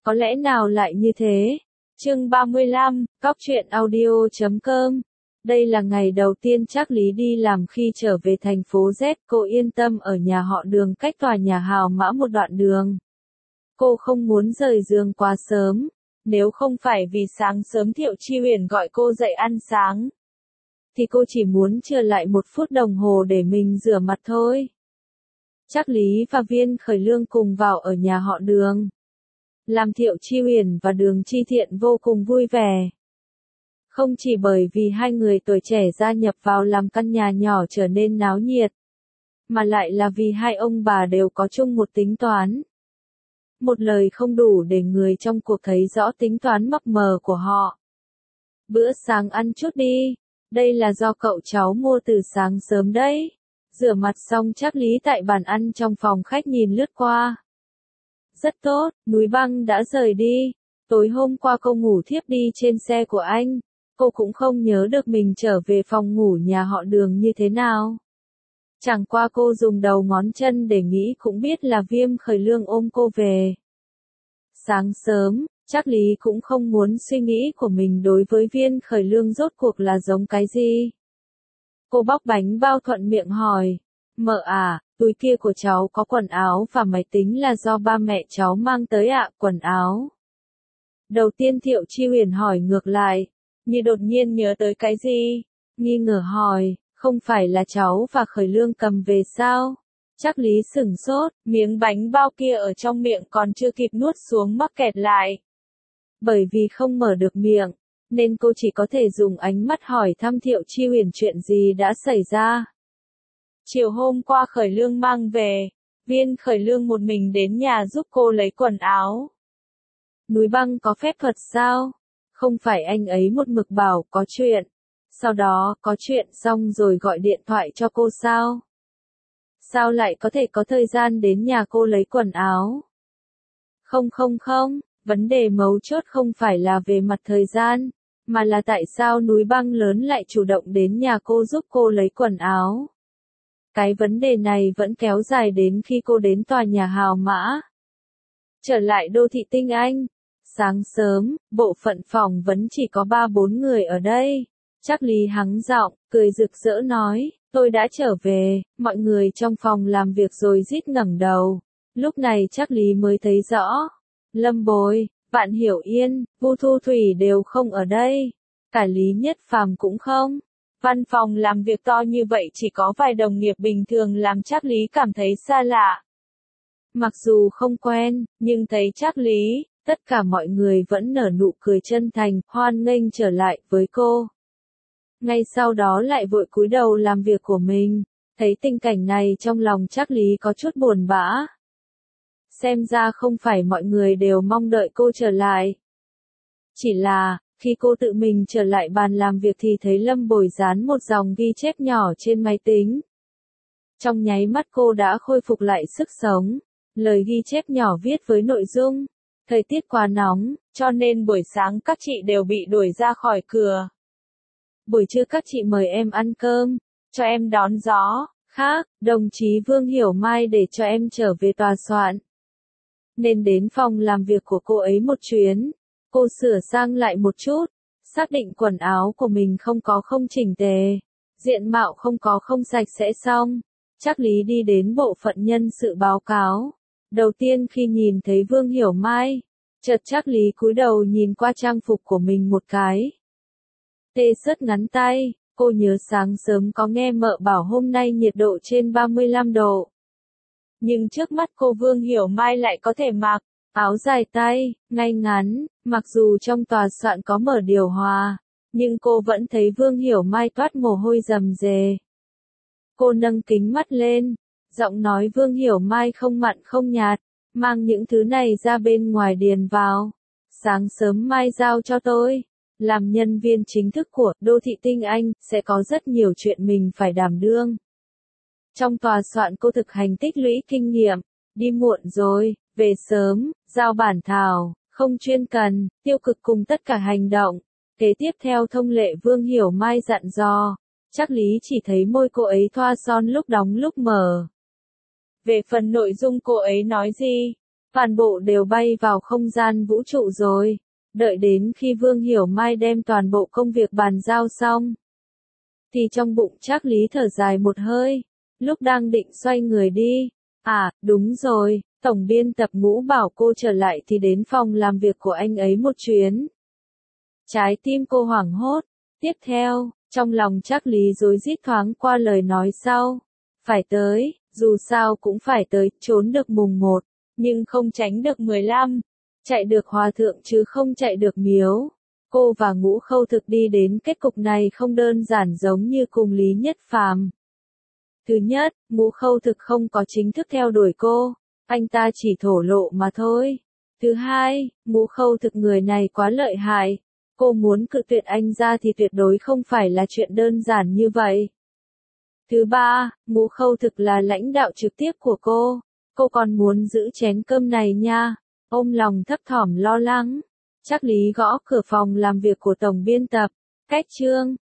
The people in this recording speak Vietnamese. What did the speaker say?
Có lẽ nào lại như thế? Chương 35, Cóc truyện audio.com. Đây là ngày đầu tiên Trác Lý đi làm khi trở về thành phố Z, cô yên tâm ở nhà họ Đường cách tòa nhà Hào Mã một đoạn đường. Cô không muốn rời giường quá sớm, nếu không phải vì sáng sớm Thiệu Chi Huyền gọi cô dậy ăn sáng, thì cô chỉ muốn chờ lại 1 phút đồng hồ để mình rửa mặt thôi. Trác Lý và Viên Khởi Lương cùng vào ở nhà họ Đường, làm Thiệu Chi Huyền và Đường Chi Thiện vô cùng vui vẻ. Không chỉ bởi vì hai người tuổi trẻ gia nhập vào làm căn nhà nhỏ trở nên náo nhiệt, mà lại là vì hai ông bà đều có chung một tính toán. Một lời không đủ để người trong cuộc thấy rõ tính toán mập mờ của họ. Bữa sáng ăn chút đi, đây là do cậu cháu mua từ sáng sớm đấy. Rửa mặt xong Trác Lý tại bàn ăn trong phòng khách nhìn lướt qua. Rất tốt, Núi Băng đã rời đi. Tối hôm qua cô ngủ thiếp đi trên xe của anh. Cô cũng không nhớ được mình trở về phòng ngủ nhà họ Đường như thế nào. Chẳng qua cô dùng đầu ngón chân để nghĩ cũng biết là Viêm Khởi Lương ôm cô về. Sáng sớm, Trác Lý cũng không muốn suy nghĩ của mình đối với Viên Khởi Lương rốt cuộc là giống cái gì. Cô bóc bánh bao thuận miệng hỏi, mợ à, túi kia của cháu có quần áo và máy tính là do ba mẹ cháu mang tới ạ, quần áo. Đầu tiên Thiệu Chi Huyền hỏi ngược lại, như đột nhiên nhớ tới cái gì, nghi ngờ hỏi, không phải là cháu và Khởi Lương cầm về sao? Trác Lý sửng sốt, miếng bánh bao kia ở trong miệng còn chưa kịp nuốt xuống mắc kẹt lại. Bởi vì không mở được miệng, nên cô chỉ có thể dùng ánh mắt hỏi thăm Thiệu Chi Huyền chuyện gì đã xảy ra. Chiều hôm qua Khởi Lương mang về, Viên Khởi Lương một mình đến nhà giúp cô lấy quần áo. Núi Băng có phép thuật sao? Không phải anh ấy một mực bảo có chuyện, sau đó có chuyện xong rồi gọi điện thoại cho cô sao? Sao lại có thể có thời gian đến nhà cô lấy quần áo? Không, vấn đề mấu chốt không phải là về mặt thời gian, mà là tại sao Núi Băng lớn lại chủ động đến nhà cô giúp cô lấy quần áo. Cái vấn đề này vẫn kéo dài đến khi cô đến tòa nhà Hào Mã. Trở lại đô thị Tinh Anh. Sáng sớm, bộ phận phỏng vấn chỉ có 3-4 người ở đây. Trác Lý hắng giọng, cười rực rỡ nói, tôi đã trở về, mọi người trong phòng làm việc rồi rít ngẩng đầu. Lúc này Trác Lý mới thấy rõ. Lâm Bồi, Vạn Hiểu Yên, Vu Thu Thủy đều không ở đây. Cả Lý Nhất Phàm cũng không. Văn phòng làm việc to như vậy chỉ có vài đồng nghiệp bình thường làm Trác Lý cảm thấy xa lạ. Mặc dù không quen, nhưng thấy Trác Lý, tất cả mọi người vẫn nở nụ cười chân thành, hoan nghênh trở lại với cô. Ngay sau đó lại vội cúi đầu làm việc của mình, thấy tình cảnh này trong lòng Trác Lý có chút buồn bã. Xem ra không phải mọi người đều mong đợi cô trở lại. Chỉ là, khi cô tự mình trở lại bàn làm việc thì thấy Lâm Bồi dán một dòng ghi chép nhỏ trên máy tính. Trong nháy mắt cô đã khôi phục lại sức sống. Lời ghi chép nhỏ viết với nội dung, thời tiết quá nóng, cho nên buổi sáng các chị đều bị đuổi ra khỏi cửa. Buổi trưa các chị mời em ăn cơm, cho em đón gió, khác, đồng chí Vương Hiểu Mai để cho em trở về tòa soạn. Nên đến phòng làm việc của cô ấy một chuyến, cô sửa sang lại một chút, xác định quần áo của mình không có không chỉnh tề, diện mạo không có không sạch sẽ xong. Trác Lý đi đến bộ phận nhân sự báo cáo. Đầu tiên khi nhìn thấy Vương Hiểu Mai, chợt Trác Lý cúi đầu nhìn qua trang phục của mình một cái. T-shirt ngắn tay, cô nhớ sáng sớm có nghe mợ bảo hôm nay nhiệt độ trên 35 độ. Nhưng trước mắt cô Vương Hiểu Mai lại có thể mặc áo dài tay, ngay ngắn, mặc dù trong tòa soạn có mở điều hòa, nhưng cô vẫn thấy Vương Hiểu Mai toát mồ hôi rầm rề. Cô nâng kính mắt lên, giọng nói Vương Hiểu Mai không mặn không nhạt, mang những thứ này ra bên ngoài điền vào. Sáng sớm mai giao cho tôi. Làm nhân viên chính thức của đô thị Tinh Anh, sẽ có rất nhiều chuyện mình phải đảm đương. Trong tòa soạn cô thực hành tích lũy kinh nghiệm, đi muộn rồi, về sớm, giao bản thảo, không chuyên cần, tiêu cực cùng tất cả hành động. Kế tiếp theo thông lệ Vương Hiểu Mai dặn dò. Trác Lý chỉ thấy môi cô ấy thoa son lúc đóng lúc mở. Về phần nội dung cô ấy nói gì? toàn bộ đều bay vào không gian vũ trụ rồi. Đợi đến khi Vương Hiểu Mai đem toàn bộ công việc bàn giao xong, thì trong bụng Trác Lý thở dài một hơi, lúc đang định xoay người đi. À, đúng rồi, tổng biên tập Ngũ bảo cô trở lại thì đến phòng làm việc của anh ấy một chuyến. Trái tim cô hoảng hốt. Tiếp theo, trong lòng Trác Lý rối rít thoáng qua lời nói sau. Phải tới, dù sao cũng phải tới, trốn được mùng 1, nhưng không tránh được 15. Chạy được hòa thượng chứ không chạy được miếu. Cô và Ngũ Khâu Thực đi đến kết cục này không đơn giản giống như cùng Lý Nhất Phàm. Thứ nhất, Ngũ Khâu Thực không có chính thức theo đuổi cô, anh ta chỉ thổ lộ mà thôi. Thứ hai, Ngũ Khâu Thực người này quá lợi hại, cô muốn cự tuyệt anh ra thì tuyệt đối không phải là chuyện đơn giản như vậy. Thứ ba, Ngũ Khâu Thực là lãnh đạo trực tiếp của cô còn muốn giữ chén cơm này nha. Ôm lòng thấp thỏm lo lắng, Trác Lý gõ cửa phòng làm việc của tổng biên tập. Cách chương